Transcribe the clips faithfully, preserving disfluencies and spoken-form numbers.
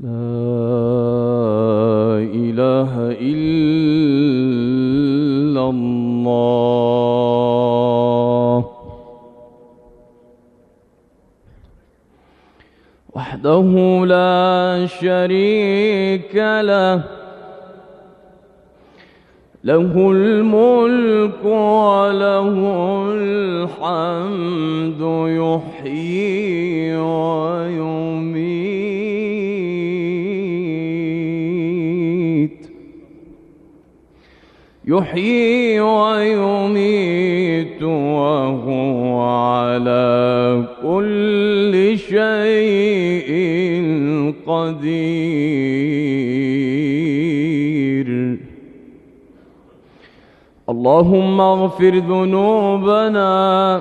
إله إلا الله وحده لا شريك له له الملك وله الحمد يحيي ويميت يحيي ويميت وهو على كل شيء قدير. اللهم اغفر ذنوبنا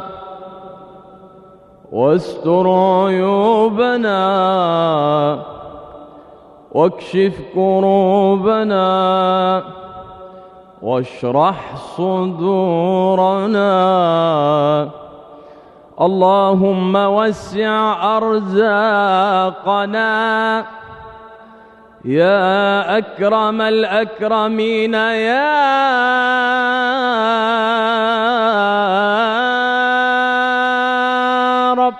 واستر عيوبنا واكشف كروبنا واشرح صدورنا. اللهم وسع أرزاقنا يا أكرم الأكرمين يا رب.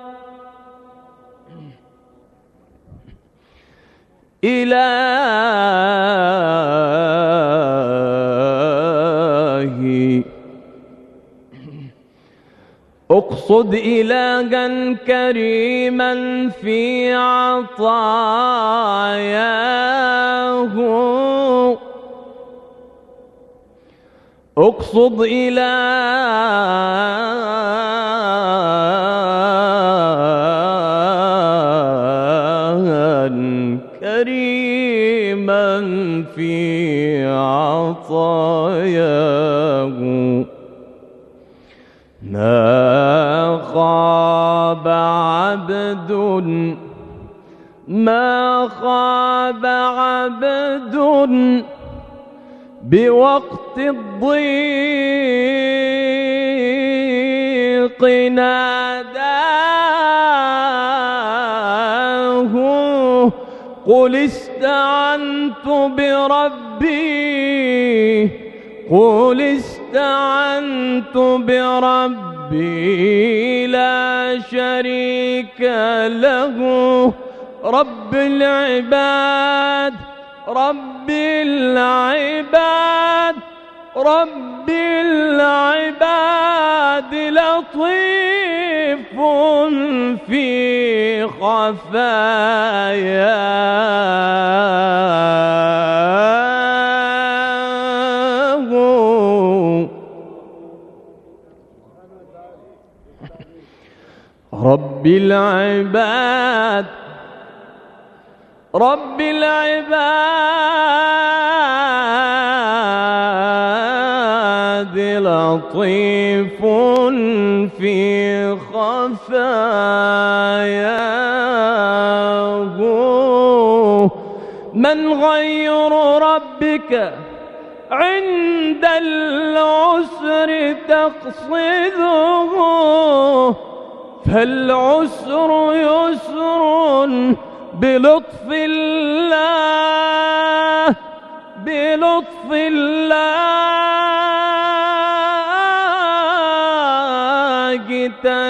إلهي اقصد إلها كريما في عطاياه اقصد إلها كريما في عطاياه ما خاب عبد ما خاب عبد بوقت الضيق ناداه قل استعنت بربي قل استعنت بربي لا شريك له رب العباد رب العباد رب العباد لطيف في خفاياه رب العباد رب العباد لطيف في خفاياه من غير ربك عند العسر تقصده فالعسر يسر بلطف الله بلطف الله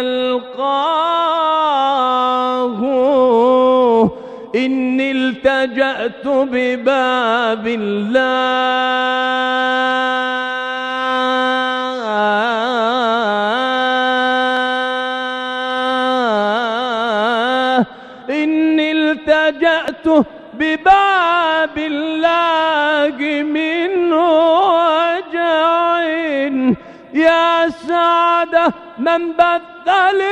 تلقاه إني التجأت بباب الله إني التجأت بباب الله من وجع يا سعادة من بث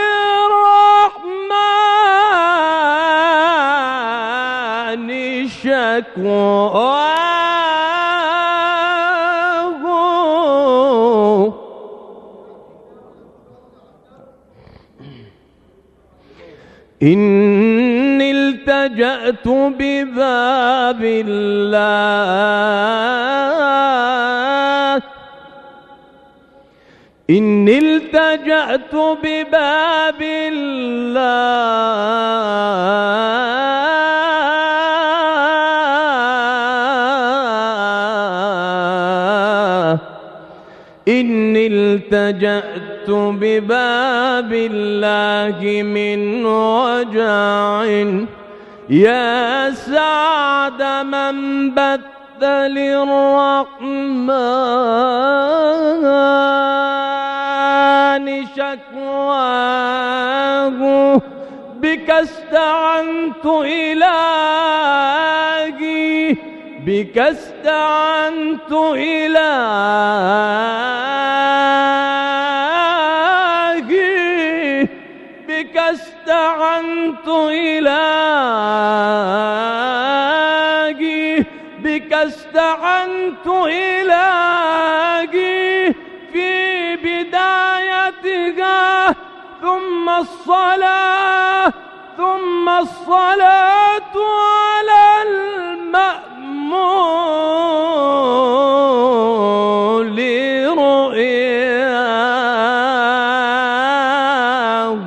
للرحمن شكواه إني التجأت بباب الله إني التجأت بباب الله إني التجأت بباب الله من وجع يا سعد من بث للرحمن شكواه بك استعنت إلهي بك استعنت إلهي بك استعنت إلهي بك استعنت إلهي في بدايتها ثم الصلاة ثم الصلاة على المأمول لرؤياه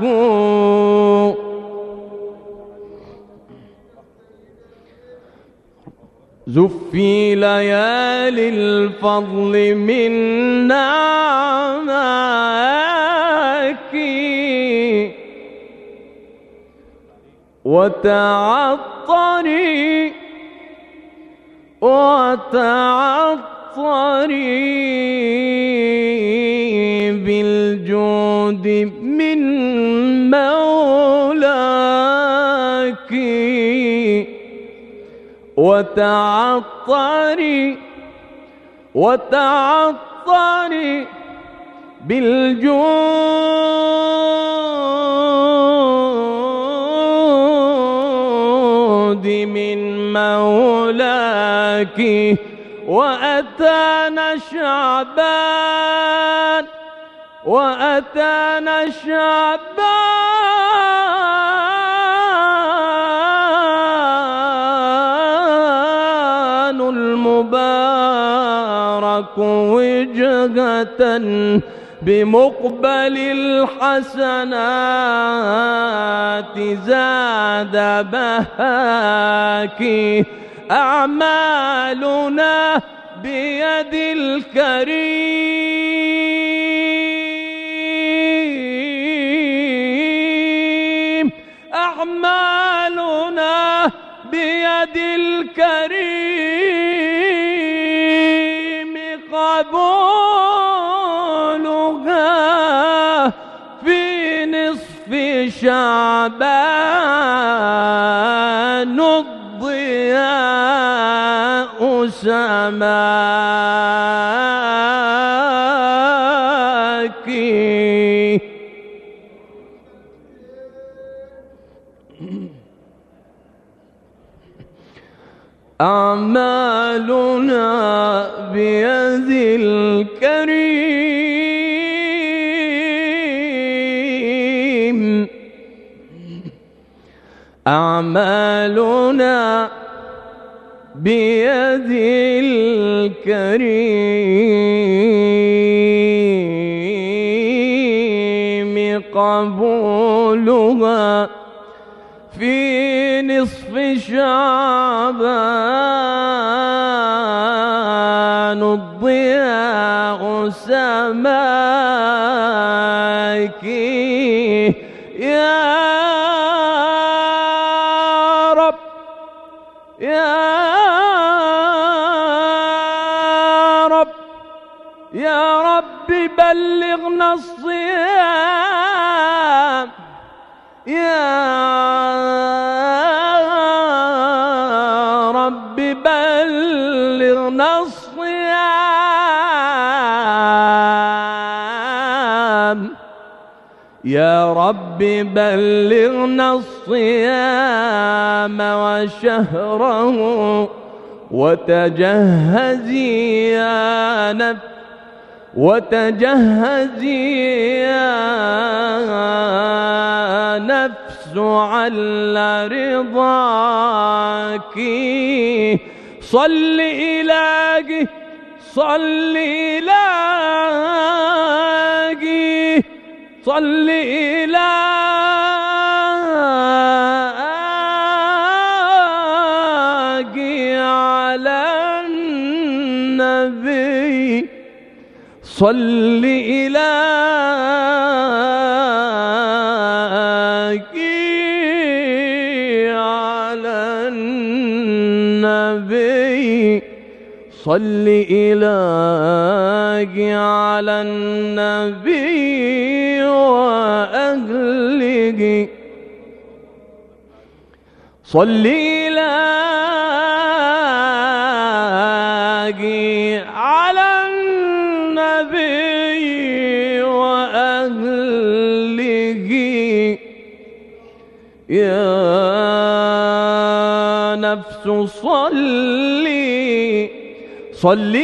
زفي ليالي الفضل من نعمك وتعطري وتعطري بالجود من مولاك وتعطري وتعطري بالجود من مولاك وأتانا شعبان وأتانا شعبان المبارك وجهة بمقبل الحسنات زاد بهاك أعمالنا بيد الكريم أعمالنا بيد الكريم قبولها في نصف شعبان الضياء سماك أعمالنا بيد الكريم أعمالنا بيد الكريم قبولها في نصف شعبان الضياء سماك يا رب يا رب يا رب بلغنا الصيام يا رب بلغنا الصيام يا رب بلغنا الصيام وشهره وتجهزي يا نفس وتجهزي يا نفس على رضاك صل إلهي صل إلهي صل إلهي على النبي صل إلهي على النبي صل إلهي على النبي وأهله صل إلهي على النبي وأهله يا نفس صلي صل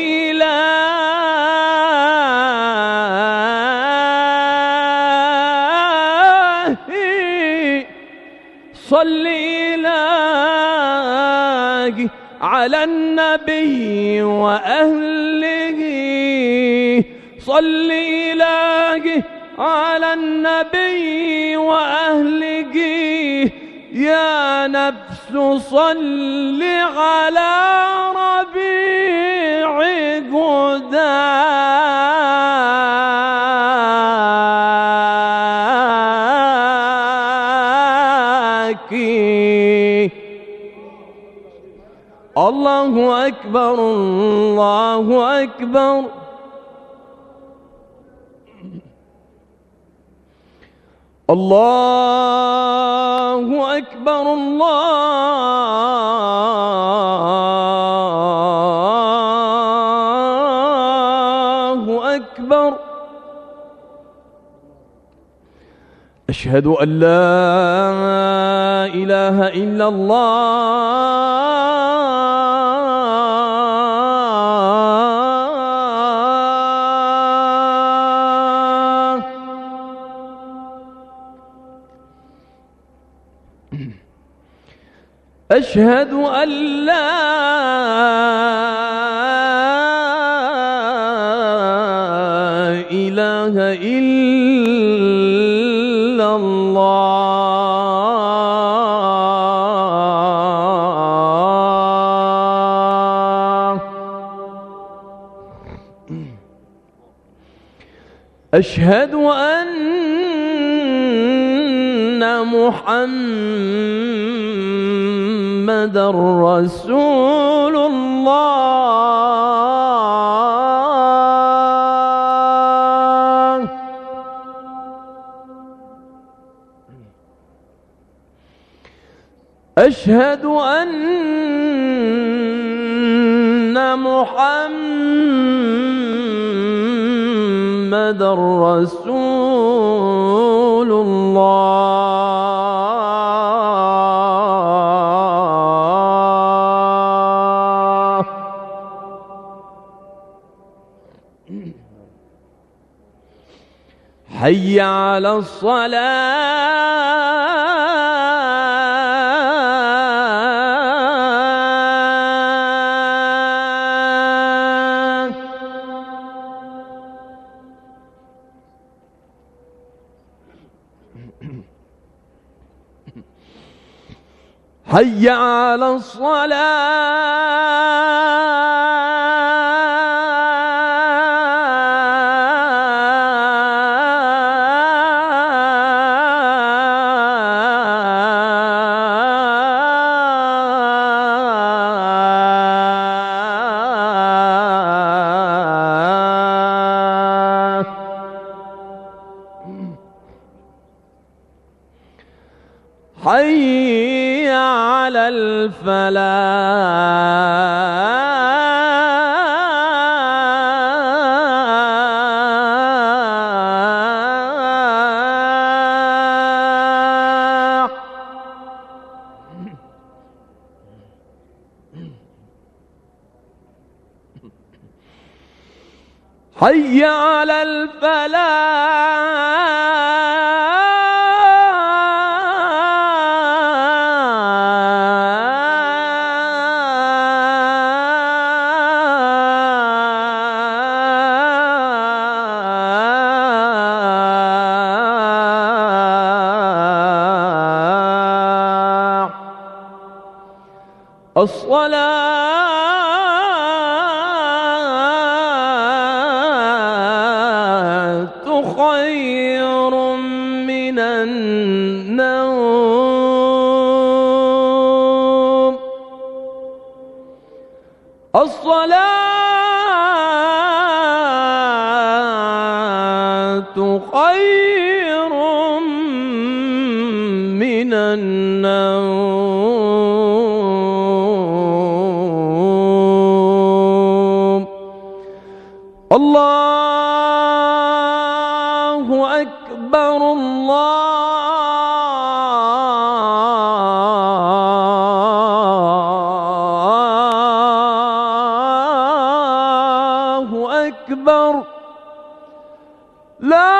إلهي صل إلهي على النبي وأهله صل إلهي على النبي وأهله يا نفس صل على ربيع هداك الله أكبر الله أكبر الله أكبر الله أكبر أشهد أن لا إله إلا الله أشهد أن لا إله إلا الله أشهد أن محمد رسول الله أشهد أن محمد رسول الله حي على الصلاة حي على الصلاة حي على الفلاح حي على الفلاح الصلاة من النوم. الله أكبر الله أكبر. لا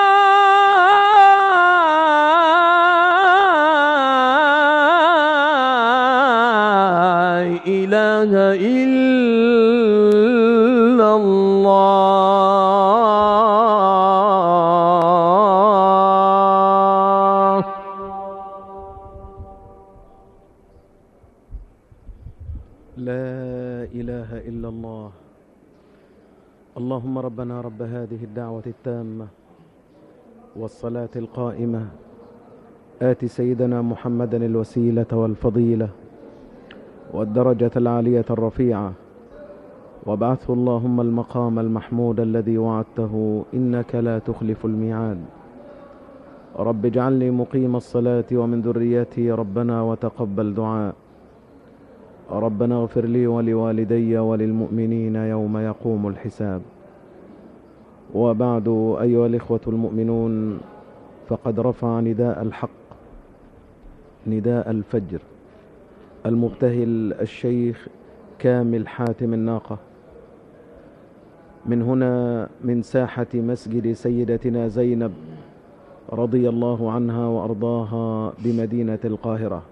إله إلا الله. لا إله إلا الله. اللهم ربنا رب هذه الدعوة التامة والصلاة القائمة آت سيدنا محمدا الوسيلة والفضيلة والدرجة العالية الرفيعة وابعثه اللهم المقام المحمود الذي وعدته إنك لا تخلف الميعاد. رب اجعلني مقيم الصلاة ومن ذريتي ربنا وتقبل دعاء. ربنا اغفر لي ولوالدي وللمؤمنين يوم يقوم الحساب. وبعد، أيها الإخوة المؤمنون، فقد رفع نداء الحق، نداء الفجر، المبتهل الشيخ كامل حاتم الناقة من هنا من ساحة مسجد سيدتنا زينب رضي الله عنها وأرضاها بمدينة القاهرة.